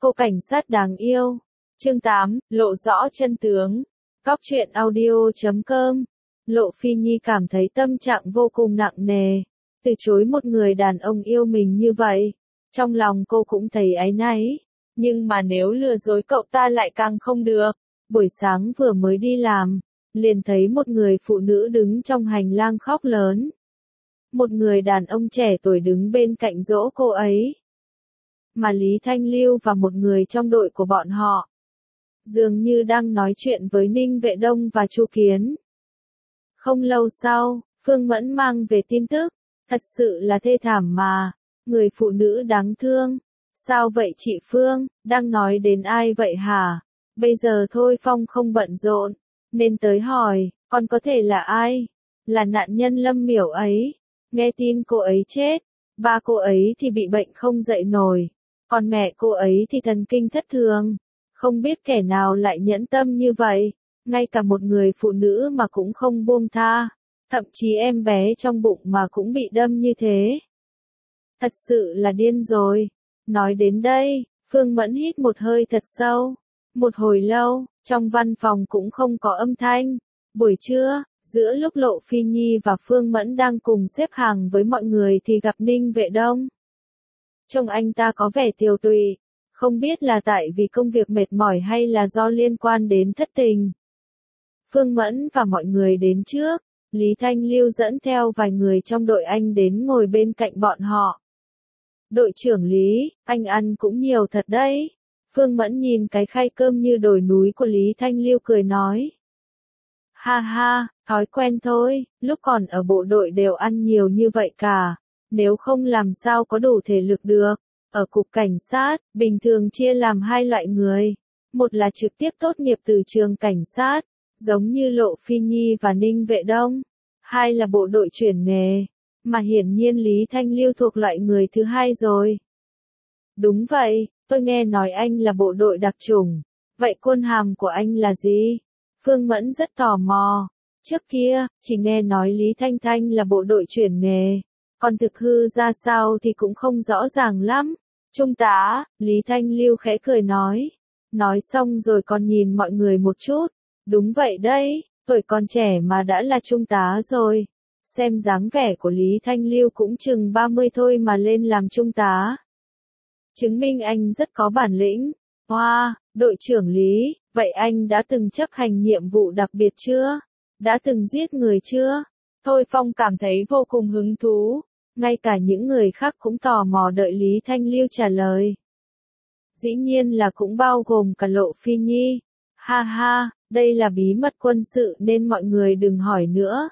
Cô cảnh sát đáng yêu. Chương 8, lộ rõ chân tướng. Cóc truyện audio.com. Lộ Phi Nhi cảm thấy tâm trạng vô cùng nặng nề. Từ chối một người đàn ông yêu mình như vậy. Trong lòng cô cũng thấy áy náy. Nhưng mà nếu lừa dối cậu ta lại càng không được. Buổi sáng vừa mới đi làm, liền thấy một người phụ nữ đứng trong hành lang khóc lớn. Một người đàn ông trẻ tuổi đứng bên cạnh dỗ cô ấy. Mà Lý Thanh Lưu và một người trong đội của bọn họ dường như đang nói chuyện với Ninh Vệ Đông và Chu Kiến. Không lâu sau, Phương Mẫn mang về tin tức, thật sự là thê thảm mà, người phụ nữ đáng thương. Sao vậy chị Phương, đang nói đến ai vậy hả? Bây giờ Thôi Phong không bận rộn, nên tới hỏi, còn có thể là ai? Là nạn nhân Lâm Miểu ấy. Nghe tin cô ấy chết, ba cô ấy thì bị bệnh không dậy nổi, còn mẹ cô ấy thì thần kinh thất thường. Không biết kẻ nào lại nhẫn tâm như vậy, ngay cả một người phụ nữ mà cũng không buông tha, thậm chí em bé trong bụng mà cũng bị đâm như thế. Thật sự là điên rồi. Nói đến đây, Phương Mẫn hít một hơi thật sâu. Một hồi lâu, trong văn phòng cũng không có âm thanh. Buổi trưa, giữa lúc Lộ Phi Nhi và Phương Mẫn đang cùng xếp hàng với mọi người thì gặp Ninh Vệ Đông. Trông anh ta có vẻ tiều tụy, không biết là tại vì công việc mệt mỏi hay là do liên quan đến thất tình. Phương Mẫn và mọi người đến trước, Lý Thanh Lưu dẫn theo vài người trong đội anh đến ngồi bên cạnh bọn họ. Đội trưởng Lý, anh ăn cũng nhiều thật đấy. Phương Mẫn nhìn cái khay cơm như đồi núi của Lý Thanh Lưu cười nói. Ha ha, thói quen thôi, lúc còn ở bộ đội đều ăn nhiều như vậy cả, nếu không làm sao có đủ thể lực được. Ở cục cảnh sát, bình thường chia làm hai loại người. Một là trực tiếp tốt nghiệp từ trường cảnh sát, giống như Lộ Phi Nhi và Ninh Vệ Đông. Hai là bộ đội chuyển nghề, mà hiển nhiên Lý Thanh Lưu thuộc loại người thứ hai rồi. Đúng vậy, tôi nghe nói anh là bộ đội đặc chủng. Vậy quân hàm của anh là gì? Phương Mẫn rất tò mò. Trước kia, chỉ nghe nói Lý Thanh Thanh là bộ đội chuyển nghề. Còn thực hư ra sao thì cũng không rõ ràng lắm. Trung tá, Lý Thanh Lưu khẽ cười nói. Nói xong rồi còn nhìn mọi người một chút. Đúng vậy đấy, tuổi còn trẻ mà đã là trung tá rồi. Xem dáng vẻ của Lý Thanh Lưu cũng chừng 30 thôi mà lên làm trung tá. Chứng minh anh rất có bản lĩnh. Wow, đội trưởng Lý, vậy anh đã từng chấp hành nhiệm vụ đặc biệt chưa? Đã từng giết người chưa? Thôi Phong cảm thấy vô cùng hứng thú. Ngay cả những người khác cũng tò mò đợi Lý Thanh Lưu trả lời. Dĩ nhiên là cũng bao gồm cả Lộ Phi Nhi. Ha ha, đây là bí mật quân sự nên mọi người đừng hỏi nữa.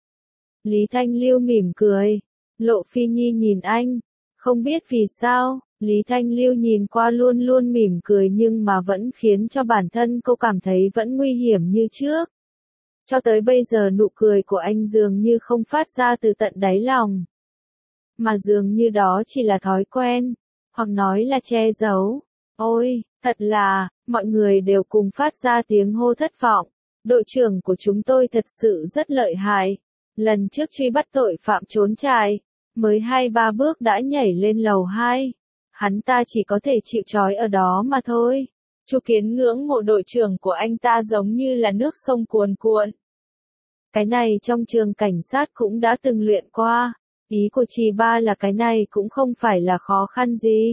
Lý Thanh Lưu mỉm cười. Lộ Phi Nhi nhìn anh. Không biết vì sao, Lý Thanh Lưu nhìn qua luôn luôn mỉm cười nhưng mà vẫn khiến cho bản thân cô cảm thấy vẫn nguy hiểm như trước. Cho tới bây giờ nụ cười của anh dường như không phát ra từ tận đáy lòng. Mà dường như đó chỉ là thói quen, hoặc nói là che giấu. Ôi, thật là, mọi người đều cùng phát ra tiếng hô thất vọng. Đội trưởng của chúng tôi thật sự rất lợi hại. Lần trước truy bắt tội phạm trốn trại, mới 2-3 bước đã nhảy lên lầu 2. Hắn ta chỉ có thể chịu trói ở đó mà thôi. Chu Kiến ngưỡng mộ đội trưởng của anh ta giống như là nước sông cuồn cuộn. Cái này trong trường cảnh sát cũng đã từng luyện qua. Ý của chị ba là cái này cũng không phải là khó khăn gì.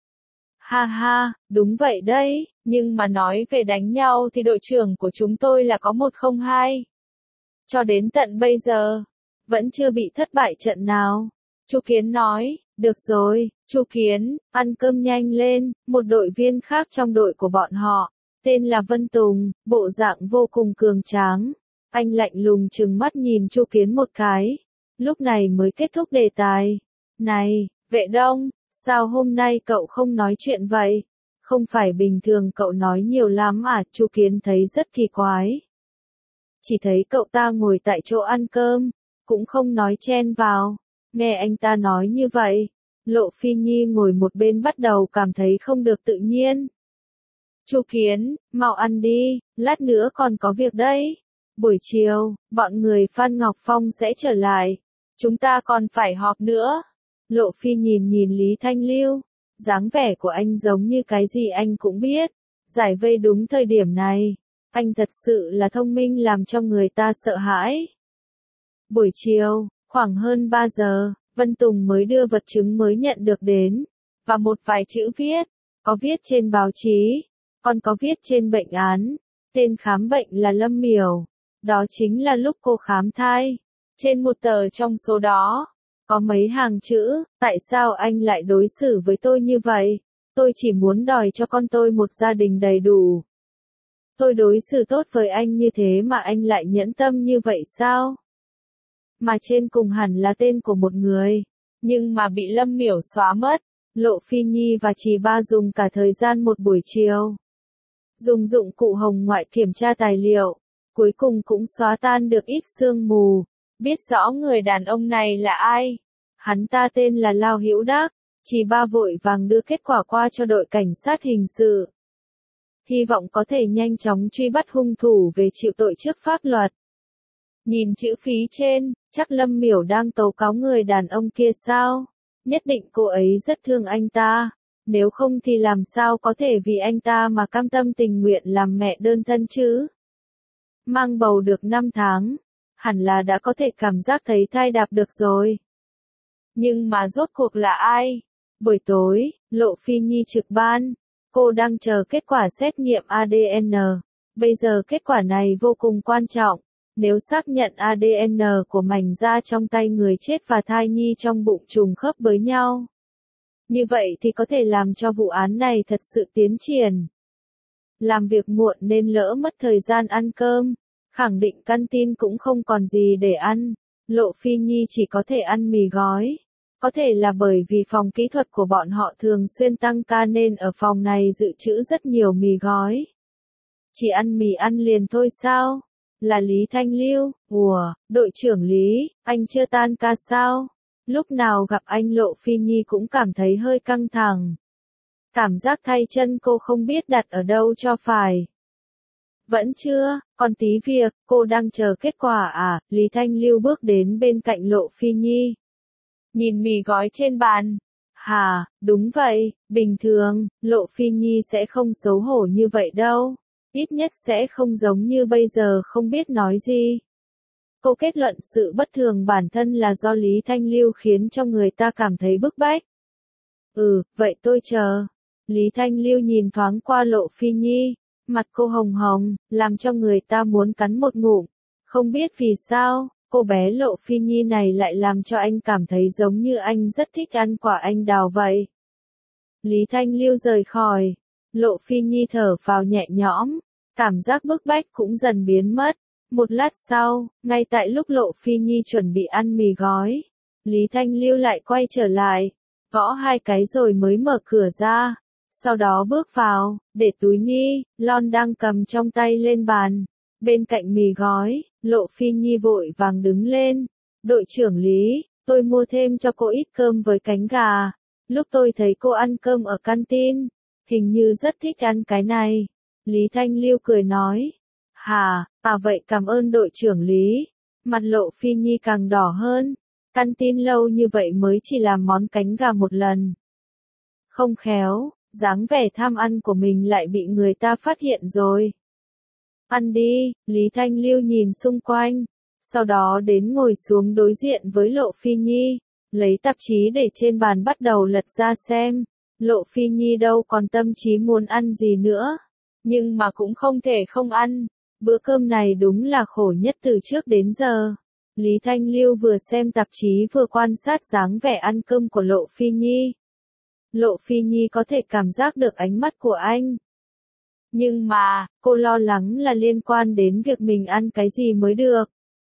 Ha ha, đúng vậy đấy, nhưng mà nói về đánh nhau thì đội trưởng của chúng tôi là có 102. Cho đến tận bây giờ, vẫn chưa bị thất bại trận nào. Chu Kiến nói, được rồi, Chu Kiến, ăn cơm nhanh lên. Một đội viên khác trong đội của bọn họ, tên là Vân Tùng, bộ dạng vô cùng cường tráng. Anh lạnh lùng trừng mắt nhìn Chu Kiến một cái. Lúc này mới kết thúc đề tài. Này, Vệ Đông, sao hôm nay cậu không nói chuyện vậy? Không phải bình thường cậu nói nhiều lắm à? Chu Kiến thấy rất kỳ quái. Chỉ thấy cậu ta ngồi tại chỗ ăn cơm, cũng không nói chen vào. Nghe anh ta nói như vậy, Lộ Phi Nhi ngồi một bên bắt đầu cảm thấy không được tự nhiên. Chu Kiến, mau ăn đi, lát nữa còn có việc đấy. Buổi chiều, bọn người Phan Ngọc Phong sẽ trở lại. Chúng ta còn phải họp nữa. Lộ Phi nhìn nhìn Lý Thanh Lưu. Dáng vẻ của anh giống như cái gì anh cũng biết. Giải vây đúng thời điểm này. Anh thật sự là thông minh làm cho người ta sợ hãi. Buổi chiều, khoảng hơn 3 giờ, Vân Tùng mới đưa vật chứng mới nhận được đến. Và một vài chữ viết. Có viết trên báo chí. Còn có viết trên bệnh án. Tên khám bệnh là Lâm Miểu. Đó chính là lúc cô khám thai. Trên một tờ trong số đó, có mấy hàng chữ, tại sao anh lại đối xử với tôi như vậy? Tôi chỉ muốn đòi cho con tôi một gia đình đầy đủ. Tôi đối xử tốt với anh như thế mà anh lại nhẫn tâm như vậy sao? Mà trên cùng hẳn là tên của một người, nhưng mà bị Lâm Miểu xóa mất. Lộ Phi Nhi và Trì Ba dùng cả thời gian một buổi chiều. Dùng dụng cụ hồng ngoại kiểm tra tài liệu, cuối cùng cũng xóa tan được ít sương mù. Biết rõ người đàn ông này là ai. Hắn ta tên là Lao Hữu Đắc. Trì Ba vội vàng đưa kết quả qua cho đội cảnh sát hình sự. Hy vọng có thể nhanh chóng truy bắt hung thủ về chịu tội trước pháp luật. Nhìn chữ phí trên, chắc Lâm Miểu đang tố cáo người đàn ông kia sao? Nhất định cô ấy rất thương anh ta. Nếu không thì làm sao có thể vì anh ta mà cam tâm tình nguyện làm mẹ đơn thân chứ? Mang bầu được 5 tháng. Hẳn là đã có thể cảm giác thấy thai đạp được rồi. Nhưng mà rốt cuộc là ai? Buổi tối, Lộ Phi Nhi trực ban. Cô đang chờ kết quả xét nghiệm ADN. Bây giờ kết quả này vô cùng quan trọng. Nếu xác nhận ADN của mảnh da trong tay người chết và thai nhi trong bụng trùng khớp với nhau, như vậy thì có thể làm cho vụ án này thật sự tiến triển. Làm việc muộn nên lỡ mất thời gian ăn cơm. Khẳng định căn tin cũng không còn gì để ăn. Lộ Phi Nhi chỉ có thể ăn mì gói. Có thể là bởi vì phòng kỹ thuật của bọn họ thường xuyên tăng ca nên ở phòng này dự trữ rất nhiều mì gói. Chỉ ăn mì ăn liền thôi sao? Là Lý Thanh Lưu. Ủa, đội trưởng Lý, anh chưa tan ca sao? Lúc nào gặp anh Lộ Phi Nhi cũng cảm thấy hơi căng thẳng. Cảm giác tay chân cô không biết đặt ở đâu cho phải. Vẫn chưa, còn tí việc, cô đang chờ kết quả à? Lý Thanh Lưu bước đến bên cạnh Lộ Phi Nhi. Nhìn mì gói trên bàn. Hà, đúng vậy, bình thường, Lộ Phi Nhi sẽ không xấu hổ như vậy đâu. Ít nhất sẽ không giống như bây giờ không biết nói gì. Cô kết luận sự bất thường bản thân là do Lý Thanh Lưu khiến cho người ta cảm thấy bức bách. Vậy tôi chờ. Lý Thanh Lưu nhìn thoáng qua Lộ Phi Nhi. Mặt cô hồng hồng, làm cho người ta muốn cắn một ngụm. Không biết vì sao, cô bé Lộ Phi Nhi này lại làm cho anh cảm thấy giống như anh rất thích ăn quả anh đào vậy. Lý Thanh Lưu rời khỏi. Lộ Phi Nhi thở phào nhẹ nhõm. Cảm giác bức bách cũng dần biến mất. Một lát sau, ngay tại lúc Lộ Phi Nhi chuẩn bị ăn mì gói, Lý Thanh Lưu lại quay trở lại. Gõ 2 cái rồi mới mở cửa ra. Sau đó bước vào, để túi ni lon đang cầm trong tay lên bàn. Bên cạnh mì gói, Lộ Phi Nhi vội vàng đứng lên. Đội trưởng Lý, tôi mua thêm cho cô ít cơm với cánh gà. Lúc tôi thấy cô ăn cơm ở canteen, hình như rất thích ăn cái này. Lý Thanh Lưu cười nói. Vậy cảm ơn đội trưởng Lý. Mặt Lộ Phi Nhi càng đỏ hơn. Canteen lâu như vậy mới chỉ làm món cánh gà một lần. Không khéo, dáng vẻ tham ăn của mình lại bị người ta phát hiện rồi. Ăn đi, Lý Thanh Lưu nhìn xung quanh. Sau đó đến ngồi xuống đối diện với Lộ Phi Nhi. Lấy tạp chí để trên bàn bắt đầu lật ra xem. Lộ Phi Nhi đâu còn tâm trí muốn ăn gì nữa. Nhưng mà cũng không thể không ăn. Bữa cơm này đúng là khổ nhất từ trước đến giờ. Lý Thanh Lưu vừa xem tạp chí vừa quan sát dáng vẻ ăn cơm của Lộ Phi Nhi. Lộ Phi Nhi có thể cảm giác được ánh mắt của anh. Nhưng mà, cô lo lắng là liên quan đến việc mình ăn cái gì mới được.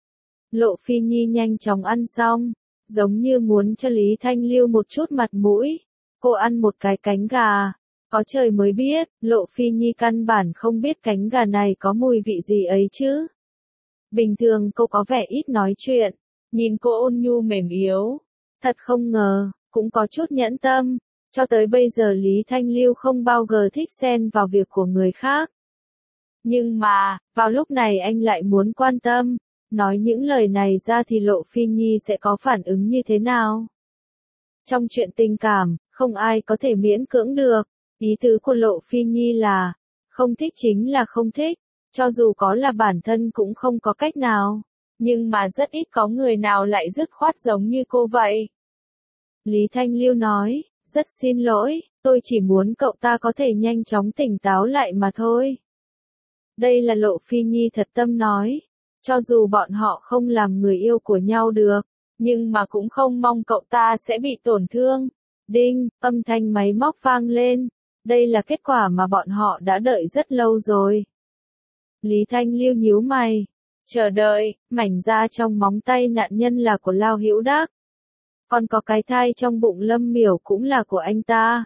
Lộ Phi Nhi nhanh chóng ăn xong, giống như muốn cho Lý Thanh Lưu một chút mặt mũi. Cô ăn một cái cánh gà. Có trời mới biết, Lộ Phi Nhi căn bản không biết cánh gà này có mùi vị gì ấy chứ. Bình thường cô có vẻ ít nói chuyện, nhìn cô ôn nhu mềm yếu. Thật không ngờ, cũng có chút nhẫn tâm. Cho tới bây giờ Lý Thanh Lưu không bao giờ thích xen vào việc của người khác. Nhưng mà, vào lúc này anh lại muốn quan tâm. Nói những lời này ra thì Lộ Phi Nhi sẽ có phản ứng như thế nào? Trong chuyện tình cảm, không ai có thể miễn cưỡng được. Ý tứ của Lộ Phi Nhi là, không thích chính là không thích, cho dù có là bản thân cũng không có cách nào. Nhưng mà rất ít có người nào lại dứt khoát giống như cô vậy. Lý Thanh Lưu nói, rất xin lỗi, tôi chỉ muốn cậu ta có thể nhanh chóng tỉnh táo lại mà thôi. Đây là Lộ Phi Nhi thật tâm nói, cho dù bọn họ không làm người yêu của nhau được, nhưng mà cũng không mong cậu ta sẽ bị tổn thương. Đinh, âm thanh máy móc vang lên, đây là kết quả mà bọn họ đã đợi rất lâu rồi. Lý Thanh Lưu nhíu mày, chờ đợi, mảnh da trong móng tay nạn nhân là của Lao Hữu Đắc. Còn có cái thai trong bụng Lâm Miểu cũng là của anh ta.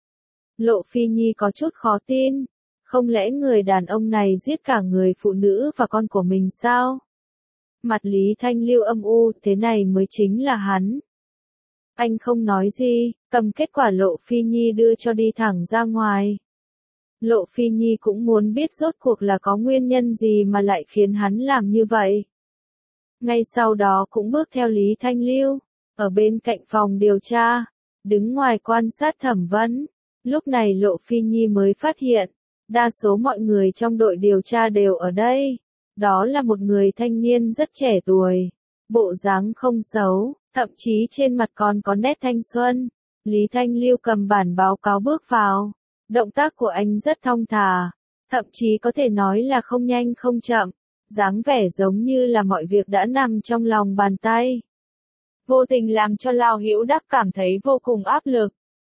Lộ Phi Nhi có chút khó tin, không lẽ người đàn ông này giết cả người phụ nữ và con của mình sao? Mặt Lý Thanh Lưu âm u, thế này mới chính là hắn. Anh không nói gì, cầm kết quả Lộ Phi Nhi đưa cho đi thẳng ra ngoài. Lộ Phi Nhi cũng muốn biết rốt cuộc là có nguyên nhân gì mà lại khiến hắn làm như vậy. Ngay sau đó cũng bước theo Lý Thanh Lưu, ở bên cạnh phòng điều tra, đứng ngoài quan sát thẩm vấn. Lúc này Lộ Phi Nhi mới phát hiện, đa số mọi người trong đội điều tra đều ở đây. Đó là một người thanh niên rất trẻ tuổi, bộ dáng không xấu, thậm chí trên mặt còn có nét thanh xuân. Lý Thanh Lưu cầm bản báo cáo bước vào, động tác của anh rất thong thả, thậm chí có thể nói là không nhanh không chậm, dáng vẻ giống như là mọi việc đã nằm trong lòng bàn tay. Vô tình làm cho Lao Hữu Đắc cảm thấy vô cùng áp lực.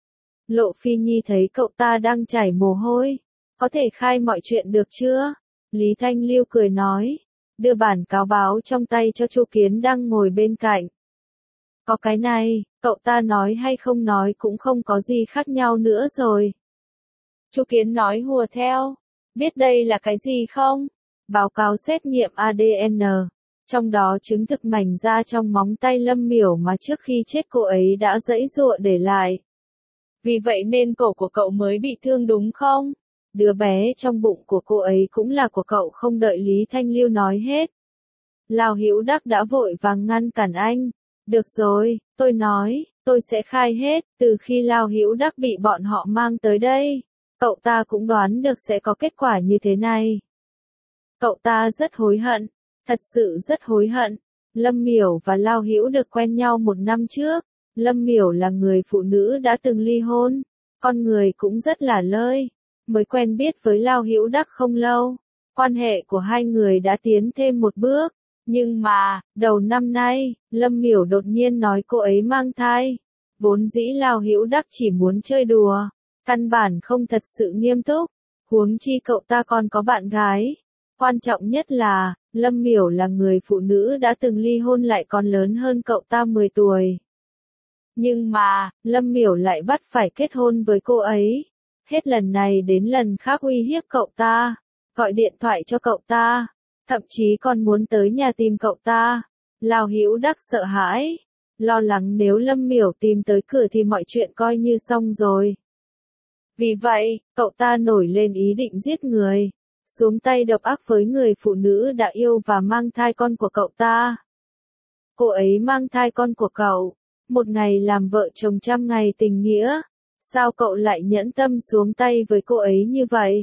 Lộ Phi Nhi thấy cậu ta đang chảy mồ hôi, có thể khai mọi chuyện được chưa? Lý Thanh Lưu cười nói, đưa bản cáo báo trong tay cho Chu Kiến đang ngồi bên cạnh. Có cái này, cậu ta nói hay không nói cũng không có gì khác nhau nữa rồi. Chu Kiến nói hùa theo, biết đây là cái gì không? Báo cáo xét nghiệm ADN, trong đó chứng thực mảnh da trong móng tay Lâm Miểu mà trước khi chết cô ấy đã giãy giụa để lại. Vì vậy nên cổ của cậu mới bị thương đúng không? Đứa bé trong bụng của cô ấy cũng là của cậu. Không đợi Lý Thanh Lưu nói hết, Lao Hữu Đắc đã vội vàng ngăn cản anh. Được rồi, tôi nói, tôi sẽ khai hết. Từ khi Lao Hữu Đắc bị bọn họ mang tới đây, cậu ta cũng đoán được sẽ có kết quả như thế này. Cậu ta rất hối hận, thật sự rất hối hận. Lâm Miểu và Lao Hữu được quen nhau 1 năm trước. Lâm Miểu là người phụ nữ đã từng ly hôn, con người cũng rất là lơi. Mới quen biết với Lao Hữu Đắc không lâu, quan hệ của hai người đã tiến thêm một bước. Nhưng mà, đầu năm nay, Lâm Miểu đột nhiên nói cô ấy mang thai. Vốn dĩ Lao Hữu Đắc chỉ muốn chơi đùa, căn bản không thật sự nghiêm túc. Huống chi cậu ta còn có bạn gái. Quan trọng nhất là, Lâm Miểu là người phụ nữ đã từng ly hôn lại còn lớn hơn cậu ta 10 tuổi. Nhưng mà, Lâm Miểu lại bắt phải kết hôn với cô ấy. Hết lần này đến lần khác uy hiếp cậu ta, gọi điện thoại cho cậu ta, thậm chí còn muốn tới nhà tìm cậu ta. Lao Hữu Đắc sợ hãi, lo lắng nếu Lâm Miểu tìm tới cửa thì mọi chuyện coi như xong rồi. Vì vậy, cậu ta nổi lên ý định giết người, xuống tay độc ác với người phụ nữ đã yêu và mang thai con của cậu ta. Cô ấy mang thai con của cậu, một ngày làm vợ chồng 100 ngày tình nghĩa. Sao cậu lại nhẫn tâm xuống tay với cô ấy như vậy?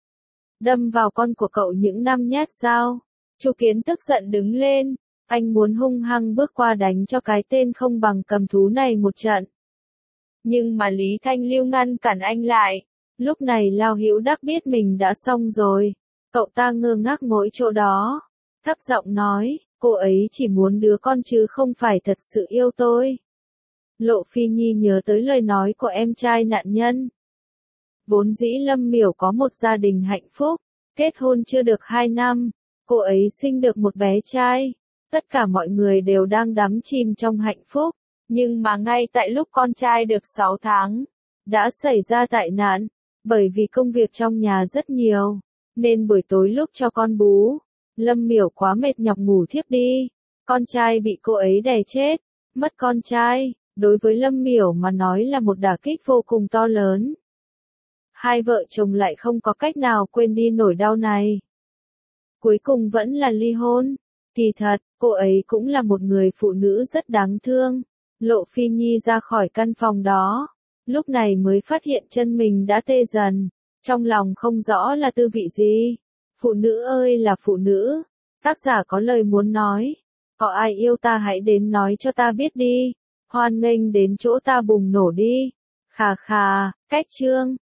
Đâm vào con của cậu những 5 nhát sao? Chu Kiến tức giận đứng lên, anh muốn hung hăng bước qua đánh cho cái tên không bằng cầm thú này một trận. Nhưng mà Lý Thanh Lưu ngăn cản anh lại. Lúc này Lao Hữu Đắc biết mình đã xong rồi. Cậu ta ngơ ngác ngồi chỗ đó, thấp giọng nói, cô ấy chỉ muốn đứa con chứ không phải thật sự yêu tôi. Lộ Phi Nhi nhớ tới lời nói của em trai nạn nhân. Vốn dĩ Lâm Miểu có một gia đình hạnh phúc, kết hôn chưa được 2 năm, cô ấy sinh được một bé trai. Tất cả mọi người đều đang đắm chìm trong hạnh phúc, nhưng mà ngay tại lúc con trai được 6 tháng, đã xảy ra tai nạn. Bởi vì công việc trong nhà rất nhiều, nên buổi tối lúc cho con bú, Lâm Miểu quá mệt nhọc ngủ thiếp đi. Con trai bị cô ấy đè chết, mất con trai. Đối với Lâm Miểu mà nói là một đả kích vô cùng to lớn. Hai vợ chồng lại không có cách nào quên đi nỗi đau này. Cuối cùng vẫn là ly hôn. Kỳ thật, cô ấy cũng là một người phụ nữ rất đáng thương. Lộ Phi Nhi ra khỏi căn phòng đó, lúc này mới phát hiện chân mình đã tê dần, trong lòng không rõ là tư vị gì. Phụ nữ ơi là phụ nữ, tác giả có lời muốn nói, có ai yêu ta hãy đến nói cho ta biết đi, hoan nghênh đến chỗ ta bùng nổ đi. Khà khà, cách chương.